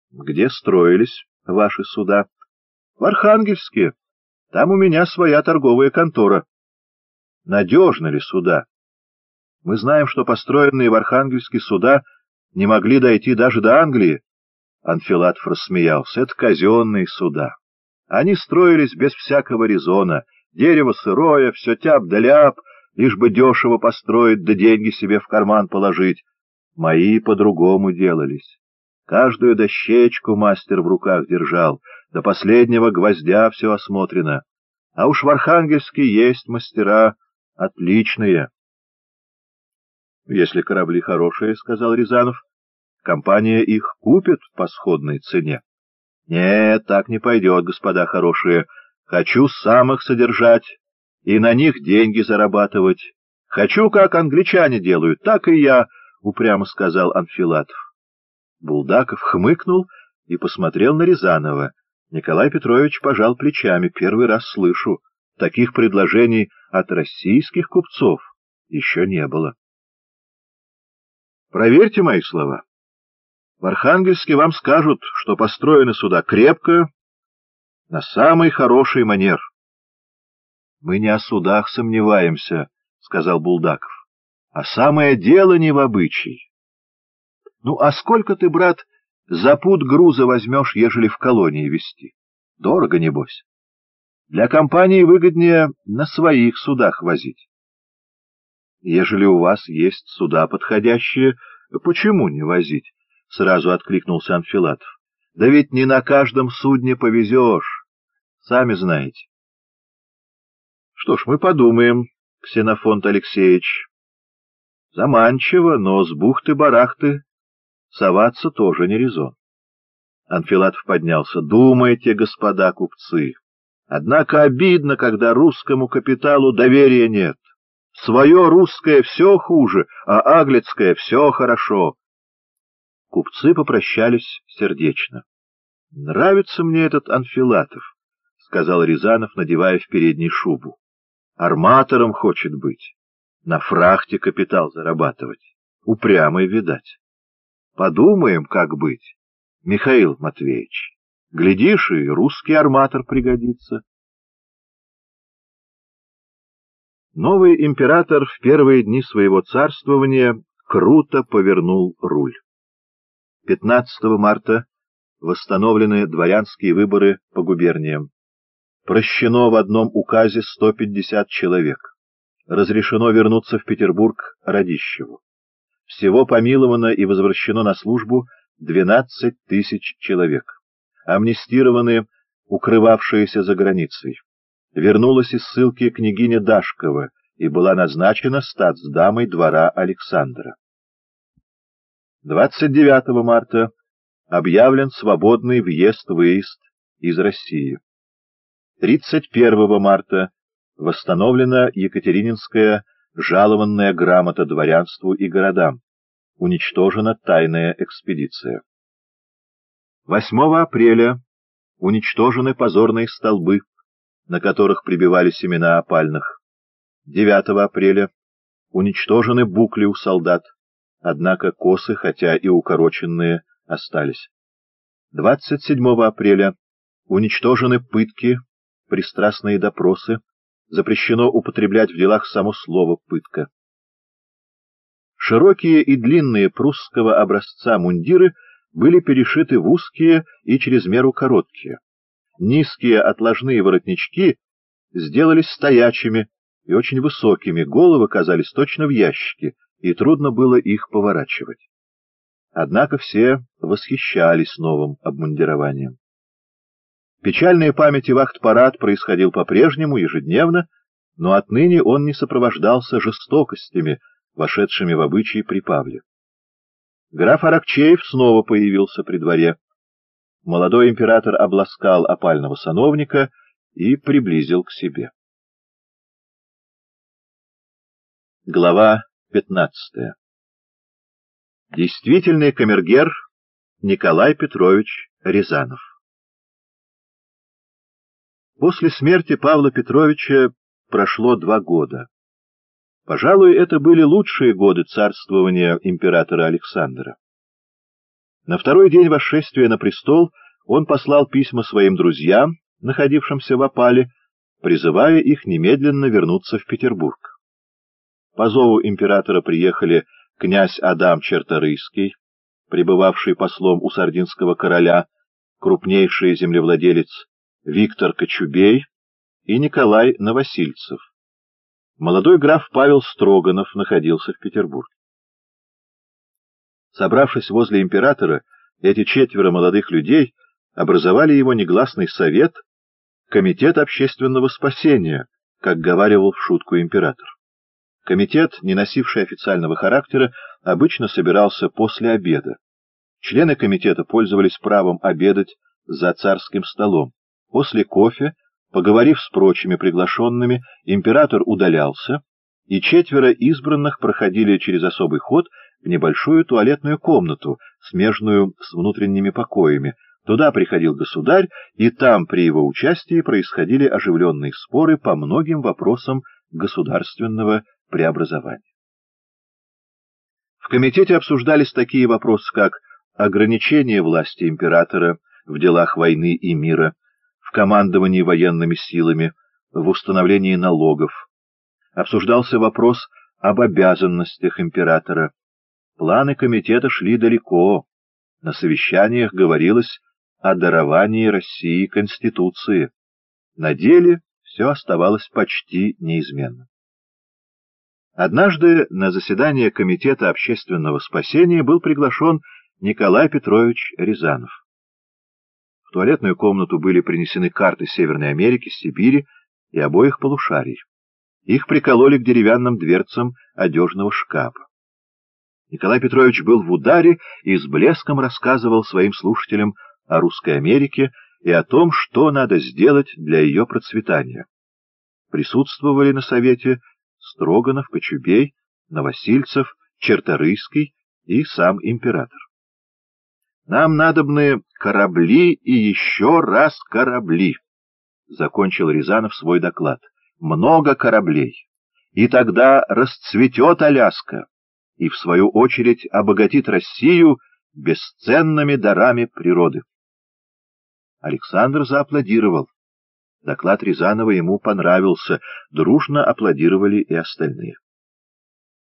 Где строились ваши суда? В Архангельске. Там у меня своя торговая контора. Надежны ли суда? Мы знаем, что построенные в Архангельске суда не могли дойти даже до Англии. Анфилатов рассмеялся. Это казенные суда. Они строились без всякого резона. Дерево сырое, все тяп да ляп, лишь бы дешево построить да деньги себе в карман положить. Мои по-другому делались. Каждую дощечку мастер в руках держал, до последнего гвоздя все осмотрено. А уж в Архангельске есть мастера отличные. — Если корабли хорошие, — сказал Рязанов, — компания их купит по сходной цене. — Нет, так не пойдет, господа хорошие. Хочу сам их содержать и на них деньги зарабатывать. Хочу, как англичане делают, так и я, — упрямо сказал Анфилатов. Булдаков хмыкнул и посмотрел на Рязанова. Николай Петрович пожал плечами. Первый раз слышу. Таких предложений от российских купцов еще не было. Проверьте мои слова. В Архангельске вам скажут, что построены суда крепко, на самый хороший манер. — Мы не о судах сомневаемся, — сказал Булдаков, — а самое дело не в обычае. Ну, а сколько ты, брат, за пуд груза возьмешь, ежели в колонии везти? Дорого, небось. Для компании выгоднее на своих судах возить. Ежели у вас есть суда подходящие, почему не возить? Сразу откликнулся Анфилатов. Да ведь не на каждом судне повезешь, сами знаете. Что ж, мы подумаем, Ксенофонт Алексеевич. Заманчиво, но с бухты-барахты соваться тоже не резон. Анфилатов поднялся. Думайте, господа купцы. Однако обидно, когда русскому капиталу доверия нет. Свое русское все хуже, а аглицкое все хорошо. Купцы попрощались сердечно. — Нравится мне этот Анфилатов, — сказал Рязанов, надевая в передней шубу. — Арматором хочет быть, на фрахте капитал зарабатывать. Упрямый, видать. Подумаем, как быть, Михаил Матвеевич. Глядишь, и русский арматор пригодится. Новый император в первые дни своего царствования круто повернул руль. 15 марта восстановлены дворянские выборы по губерниям. Прощено в одном указе 150 человек. Разрешено вернуться в Петербург Радищеву. Всего помиловано и возвращено на службу 12 тысяч человек. Амнистированы укрывавшиеся за границей. Вернулась из ссылки княгиня Дашкова и была назначена статсдамой двора Александра. 29 марта объявлен свободный въезд-выезд из России. 31 марта восстановлена Екатерининская жалованная грамота дворянству и городам. Уничтожена тайная экспедиция. 8 апреля уничтожены позорные столбы, на которых прибивались имена опальных. 9 апреля уничтожены букли у солдат, однако косы, хотя и укороченные, остались. 27 апреля уничтожены пытки, пристрастные допросы, запрещено употреблять в делах само слово «пытка». Широкие и длинные прусского образца мундиры были перешиты в узкие и чрез меру короткие. Низкие отложные воротнички сделались стоячими и очень высокими, головы казались точно в ящике, и трудно было их поворачивать. Однако все восхищались новым обмундированием. Печальная память и вахт-парад происходил по-прежнему, ежедневно, но отныне он не сопровождался жестокостями, вошедшими в обычай при Павле. Граф Аракчеев снова появился при дворе. Молодой император обласкал опального сановника и приблизил к себе. Глава 15. Действительный камергер Николай Петрович Рязанов. После смерти Павла Петровича прошло 2 года. Пожалуй, это были лучшие годы царствования императора Александра. На второй день восшествия на престол он послал письма своим друзьям, находившимся в опале, призывая их немедленно вернуться в Петербург. По зову императора приехали князь Адам Черторийский, пребывавший послом у сардинского короля, крупнейший землевладелец Виктор Кочубей и Николай Новосильцев. Молодой граф Павел Строганов находился в Петербурге. Собравшись возле императора, эти четверо молодых людей образовали его негласный совет «Комитет общественного спасения», как говаривал в шутку император. Комитет, не носивший официального характера, обычно собирался после обеда. Члены комитета пользовались правом обедать за царским столом. После кофе, поговорив с прочими приглашенными, император удалялся, и четверо избранных проходили через особый ход в небольшую туалетную комнату, смежную с внутренними покоями. Туда приходил государь, и там при его участии происходили оживленные споры по многим вопросам государственного преобразования. В комитете обсуждались такие вопросы, как ограничение власти императора в делах войны и мира, в командовании военными силами, в установлении налогов. Обсуждался вопрос об обязанностях императора. Планы комитета шли далеко. На совещаниях говорилось о даровании России Конституции. На деле все оставалось почти неизменным. Однажды на заседание Комитета общественного спасения был приглашен Николай Петрович Рязанов. В туалетную комнату были принесены карты Северной Америки, Сибири и обоих полушарий. Их прикололи к деревянным дверцам одежного шкафа. Николай Петрович был в ударе и с блеском рассказывал своим слушателям о Русской Америке и о том, что надо сделать для ее процветания. Присутствовали на совете Строганов, Кочубей, Новосильцев, Черторийский и сам император. «Нам надобны корабли и еще раз корабли», — закончил Рязанов свой доклад. «Много кораблей, и тогда расцветет Аляска и, в свою очередь, обогатит Россию бесценными дарами природы». Александр зааплодировал. Доклад Рязанова ему понравился, дружно аплодировали и остальные.